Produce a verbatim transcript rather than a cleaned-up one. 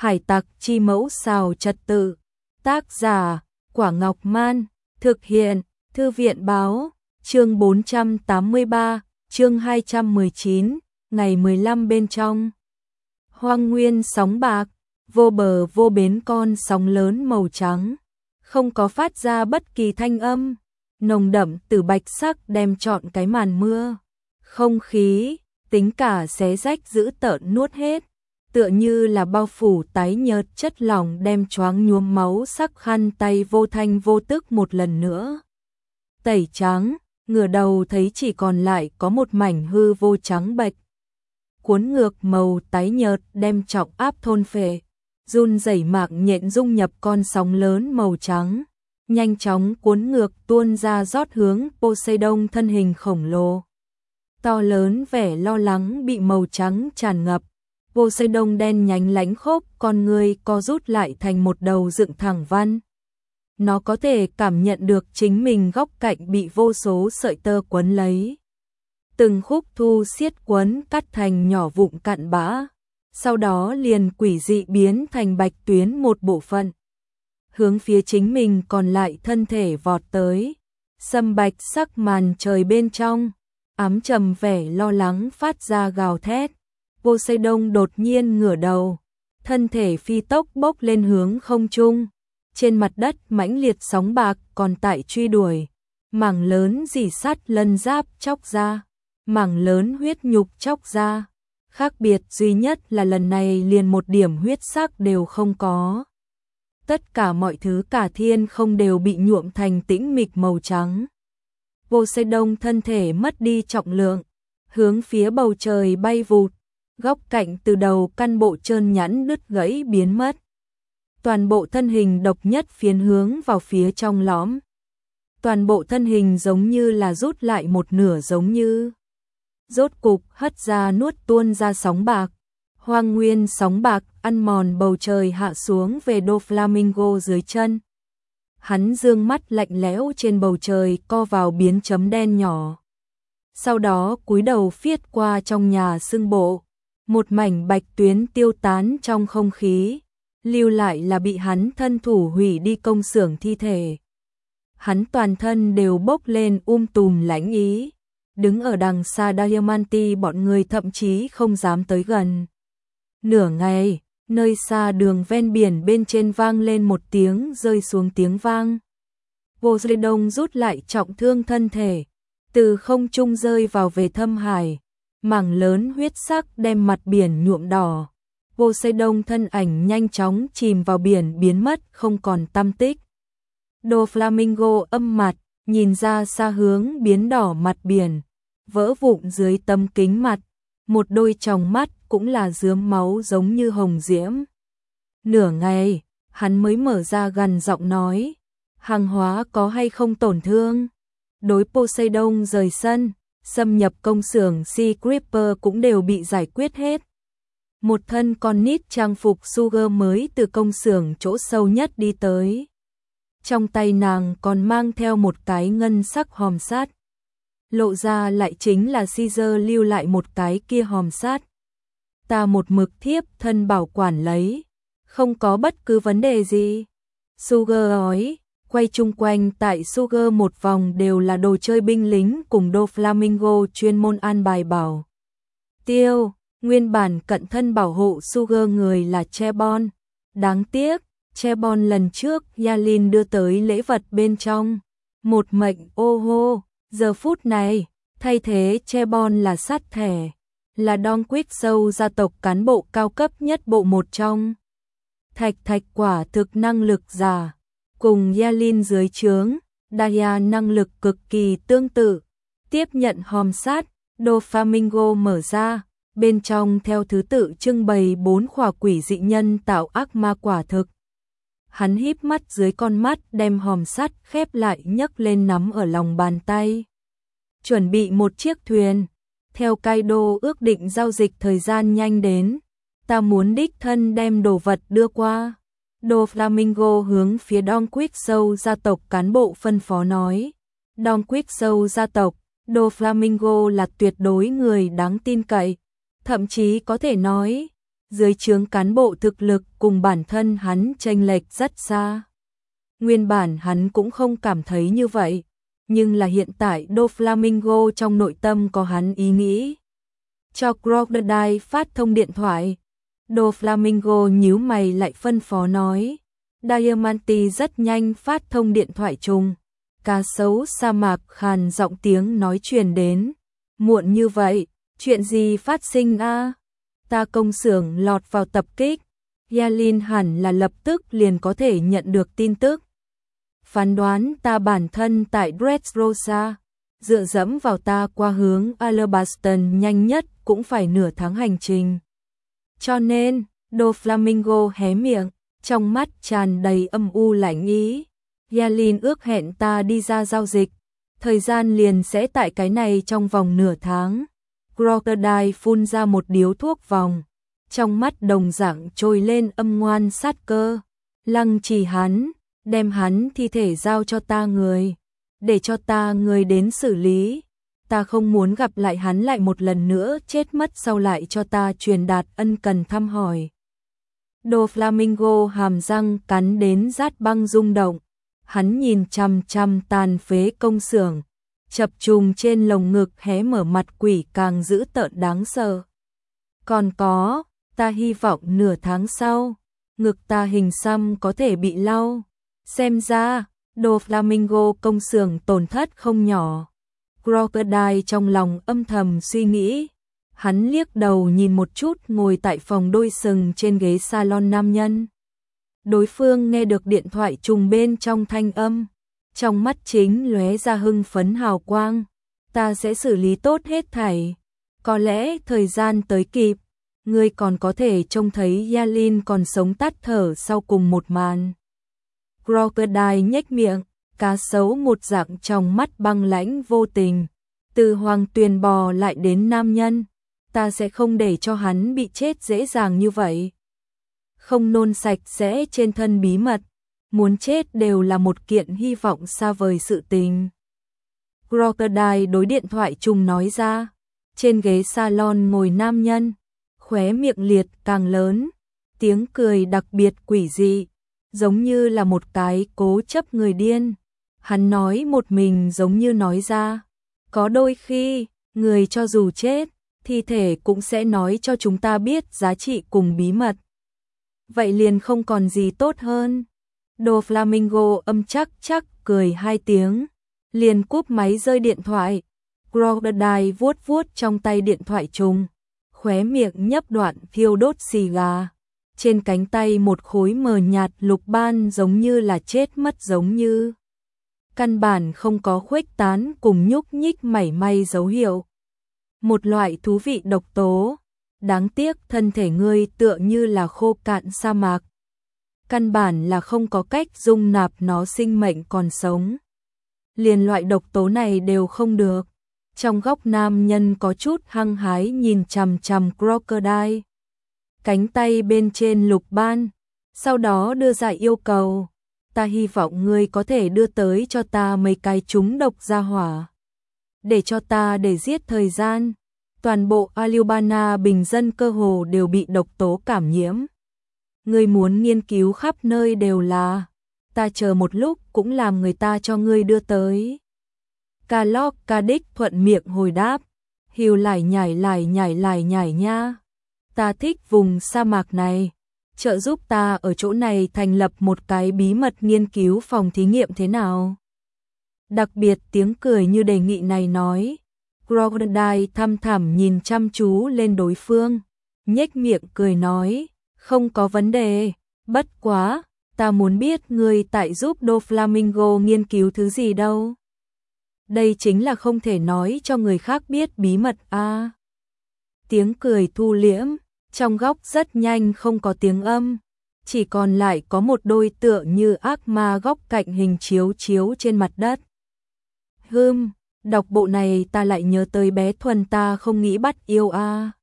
Hải tặc chi mẫu xào trật tự. Tác giả, Quả Ngọc Man. Thực hiện, Thư viện Báo. Chương bốn trăm tám mươi ba, chương hai trăm mười chín, ngày mười lăm bên trong. Hoang nguyên sóng bạc, vô bờ vô bến con sóng lớn màu trắng. Không có phát ra bất kỳ thanh âm. Nồng đậm từ bạch sắc đem trọn cái màn mưa. Không khí, tính cả xé rách dữ tợn nuốt hết. Tựa như là bao phủ tái nhợt chất lỏng đem choáng nhuốm máu sắc khăn tay vô thanh vô tức một lần nữa. Tẩy trắng, ngửa đầu thấy chỉ còn lại có một mảnh hư vô trắng bệch. Cuốn ngược màu tái nhợt đem trọng áp thôn phệ, run rẩy mạng nhện dung nhập con sóng lớn màu trắng, nhanh chóng cuốn ngược tuôn ra rót hướng Poseidon thân hình khổng lồ. To lớn vẻ lo lắng bị màu trắng tràn ngập. Poseidon đen nhánh lánh khốc, con người co rút lại thành một đầu dựng thẳng văn. Nó có thể cảm nhận được chính mình góc cạnh bị vô số sợi tơ quấn lấy. Từng khúc thu xiết quấn cắt thành nhỏ vụn cặn bã, sau đó liền quỷ dị biến thành bạch tuyến một bộ phận. Hướng phía chính mình còn lại thân thể vọt tới, sâm bạch sắc màn trời bên trong, ám trầm vẻ lo lắng phát ra gào thét. Poseidon đột nhiên ngửa đầu, thân thể phi tốc bốc lên hướng không trung. Trên mặt đất mãnh liệt sóng bạc còn tại truy đuổi, mảng lớn rỉ sắt lân giáp chóc ra, mảng lớn huyết nhục chóc ra. Khác biệt duy nhất là lần này liền một điểm huyết sắc đều không có. Tất cả mọi thứ cả thiên không đều bị nhuộm thành tĩnh mịch màu trắng. Poseidon thân thể mất đi trọng lượng, hướng phía bầu trời bay vụt, góc cạnh từ đầu căn bộ trơn nhẵn đứt gãy biến mất. Toàn bộ thân hình độc nhất phiến hướng vào phía trong lõm. Toàn bộ thân hình giống như là rút lại một nửa, giống như rốt cục hất ra nuốt tuôn ra sóng bạc. Hoang nguyên sóng bạc ăn mòn bầu trời hạ xuống về Doflamingo dưới chân. Hắn dương mắt lạnh lẽo trên bầu trời co vào biến chấm đen nhỏ. Sau đó cúi đầu phiết qua trong nhà xương bộ. Một mảnh bạch tuyến tiêu tán trong không khí, lưu lại là bị hắn thân thủ hủy đi công xưởng thi thể. Hắn toàn thân đều bốc lên um tùm lãnh ý, đứng ở đằng xa Diamante bọn người thậm chí không dám tới gần. Nửa ngày, nơi xa đường ven biển bên trên vang lên một tiếng rơi xuống tiếng vang. Poseidon rút lại trọng thương thân thể, từ không trung rơi vào về thâm hải. Mảng lớn huyết sắc đem mặt biển nhuộm đỏ. Poseidon thân ảnh nhanh chóng chìm vào biển biến mất không còn tăm tích. Doflamingo âm mặt, nhìn ra xa hướng biến đỏ mặt biển, vỡ vụn dưới tấm kính mặt, một đôi tròng mắt cũng là rướm máu giống như hồng diễm. Nửa ngày, hắn mới mở ra gần giọng nói, hàng hóa có hay không tổn thương? Đối Poseidon rời sân, xâm nhập công xưởng Sea Creeper cũng đều bị giải quyết hết. Một thân con nít trang phục Sugar mới từ công xưởng chỗ sâu nhất đi tới. Trong tay nàng còn mang theo một cái ngân sắc hòm sắt. Lộ ra lại chính là Caesar lưu lại một cái kia hòm sắt. Ta một mực thiếp thân bảo quản lấy, không có bất cứ vấn đề gì. Sugar nói. Quay chung quanh tại Sugar một vòng đều là đồ chơi binh lính cùng Doflamingo chuyên môn an bài bảo tiêu. Nguyên bản cận thân bảo hộ Sugar người là Chebon. Đáng tiếc, Chebon lần trước Yalin đưa tới lễ vật bên trong một mệnh ô hô. Giờ phút này, thay thế Chebon là sát thẻ, là Don Quick-Show gia tộc cán bộ cao cấp nhất bộ một trong. Thạch thạch quả thực năng lực giả. Cùng Yalin dưới trướng, Daya năng lực cực kỳ tương tự. Tiếp nhận hòm sắt, Doflamingo mở ra, bên trong theo thứ tự trưng bày bốn khỏa quỷ dị nhân tạo ác ma quả thực. Hắn híp mắt dưới con mắt đem hòm sắt khép lại nhấc lên nắm ở lòng bàn tay. Chuẩn bị một chiếc thuyền, theo Kaido ước định giao dịch thời gian nhanh đến, ta muốn đích thân đem đồ vật đưa qua. Doflamingo hướng phía Don Quick-Show gia tộc cán bộ phân phó nói. Don Quick-Show gia tộc, Doflamingo là tuyệt đối người đáng tin cậy, thậm chí có thể nói, dưới trướng cán bộ thực lực cùng bản thân hắn chênh lệch rất xa. Nguyên bản hắn cũng không cảm thấy như vậy, nhưng là hiện tại Doflamingo trong nội tâm có hắn ý nghĩ. Cho Crocodile phát thông điện thoại. Doflamingo nhíu mày lại phân phó nói. Diamante rất nhanh phát thông điện thoại chung. Cá sấu sa mạc khàn giọng tiếng nói truyền đến. Muộn như vậy, chuyện gì phát sinh a? Ta công xưởng lọt vào tập kích. Yalin hẳn là lập tức liền có thể nhận được tin tức. Phán đoán ta bản thân tại Dressrosa, dựa dẫm vào ta qua hướng Alabaston nhanh nhất cũng phải nửa tháng hành trình. Cho nên, Doflamingo hé miệng, trong mắt tràn đầy âm u lạnh ý. Yalin ước hẹn ta đi ra giao dịch, thời gian liền sẽ tại cái này trong vòng nửa tháng. Crocodile phun ra một điếu thuốc vòng, trong mắt đồng dạng trồi lên âm ngoan sát cơ. Lăng Trì hắn, đem hắn thi thể giao cho ta người, để cho ta người đến xử lý. Ta không muốn gặp lại hắn lại một lần nữa chết mất sau lại cho ta truyền đạt ân cần thăm hỏi. Doflamingo hàm răng cắn đến rát băng rung động, hắn nhìn chằm chằm tàn phế công xưởng, chập trùng trên lồng ngực hé mở mặt quỷ càng dữ tợn đáng sợ. Còn có, ta hy vọng nửa tháng sau, ngực ta hình xăm có thể bị lau. Xem ra, Doflamingo công xưởng tổn thất không nhỏ. Crocodile trong lòng âm thầm suy nghĩ. Hắn liếc đầu nhìn một chút ngồi tại phòng đôi sừng trên ghế salon nam nhân. Đối phương nghe được điện thoại trùng bên trong thanh âm. Trong mắt chính lóe ra hưng phấn hào quang. Ta sẽ xử lý tốt hết thảy. Có lẽ thời gian tới kịp, ngươi còn có thể trông thấy Yalin còn sống tắt thở sau cùng một màn. Crocodile nhếch miệng, cá sấu một dạng trong mắt băng lãnh vô tình. Từ Hoàng Tuyền bò lại đến nam nhân, ta sẽ không để cho hắn bị chết dễ dàng như vậy. Không nôn sạch sẽ trên thân bí mật, muốn chết đều là một kiện hy vọng xa vời sự tình. Crocodile đối điện thoại chung nói ra. Trên ghế salon ngồi nam nhân, khóe miệng liệt càng lớn, tiếng cười đặc biệt quỷ dị, giống như là một cái cố chấp người điên. Hắn nói một mình giống như nói ra, có đôi khi, người cho dù chết, thi thể cũng sẽ nói cho chúng ta biết giá trị cùng bí mật. Vậy liền không còn gì tốt hơn. Doflamingo âm chắc chắc cười hai tiếng, liền cúp máy rơi điện thoại. Crocodile vuốt vuốt trong tay điện thoại trùng, khóe miệng nhấp đoạn thiêu đốt xì gà. Trên cánh tay một khối mờ nhạt lục ban giống như là chết mất giống như. Căn bản không có khuếch tán cùng nhúc nhích mảy may dấu hiệu. Một loại thú vị độc tố. Đáng tiếc thân thể ngươi tựa như là khô cạn sa mạc. Căn bản là không có cách dung nạp nó sinh mệnh còn sống. Liền loại độc tố này đều không được. Trong góc nam nhân có chút hăng hái nhìn chằm chằm Crocodile. Cánh tay bên trên lục ban, sau đó đưa ra yêu cầu. Ta hy vọng ngươi có thể đưa tới cho ta mấy cái trúng độc ra hỏa. Để cho ta để giết thời gian. Toàn bộ Alubana bình dân cơ hồ đều bị độc tố cảm nhiễm. Ngươi muốn nghiên cứu khắp nơi đều là. Ta chờ một lúc cũng làm người ta cho ngươi đưa tới. Calog Cadix thuận miệng hồi đáp. Hiu lải nhải lải nhải lải nhải nha. Ta thích vùng sa mạc này. Trợ giúp ta ở chỗ này thành lập một cái bí mật nghiên cứu phòng thí nghiệm thế nào? Đặc biệt tiếng cười như đề nghị này nói. Crocodile thăm thẳm nhìn chăm chú lên đối phương, nhếch miệng cười nói, không có vấn đề, bất quá, ta muốn biết ngươi tại giúp Doflamingo nghiên cứu thứ gì đâu. Đây chính là không thể nói cho người khác biết bí mật a. À. Tiếng cười thu liễm, trong góc rất nhanh không có tiếng âm, chỉ còn lại có một đôi tựa như ác ma góc cạnh hình chiếu chiếu trên mặt đất. Hừm, đọc bộ này ta lại nhớ tới bé Thuần ta không nghĩ bắt yêu a. À.